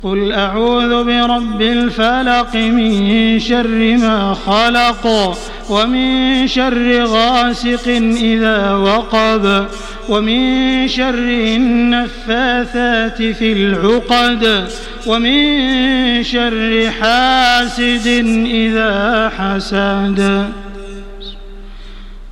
قل أعوذ برب الفلق من شر ما خلق ومن شر غاسق إذا وقب ومن شر النفاثات في العقد ومن شر حاسد إذا حسد.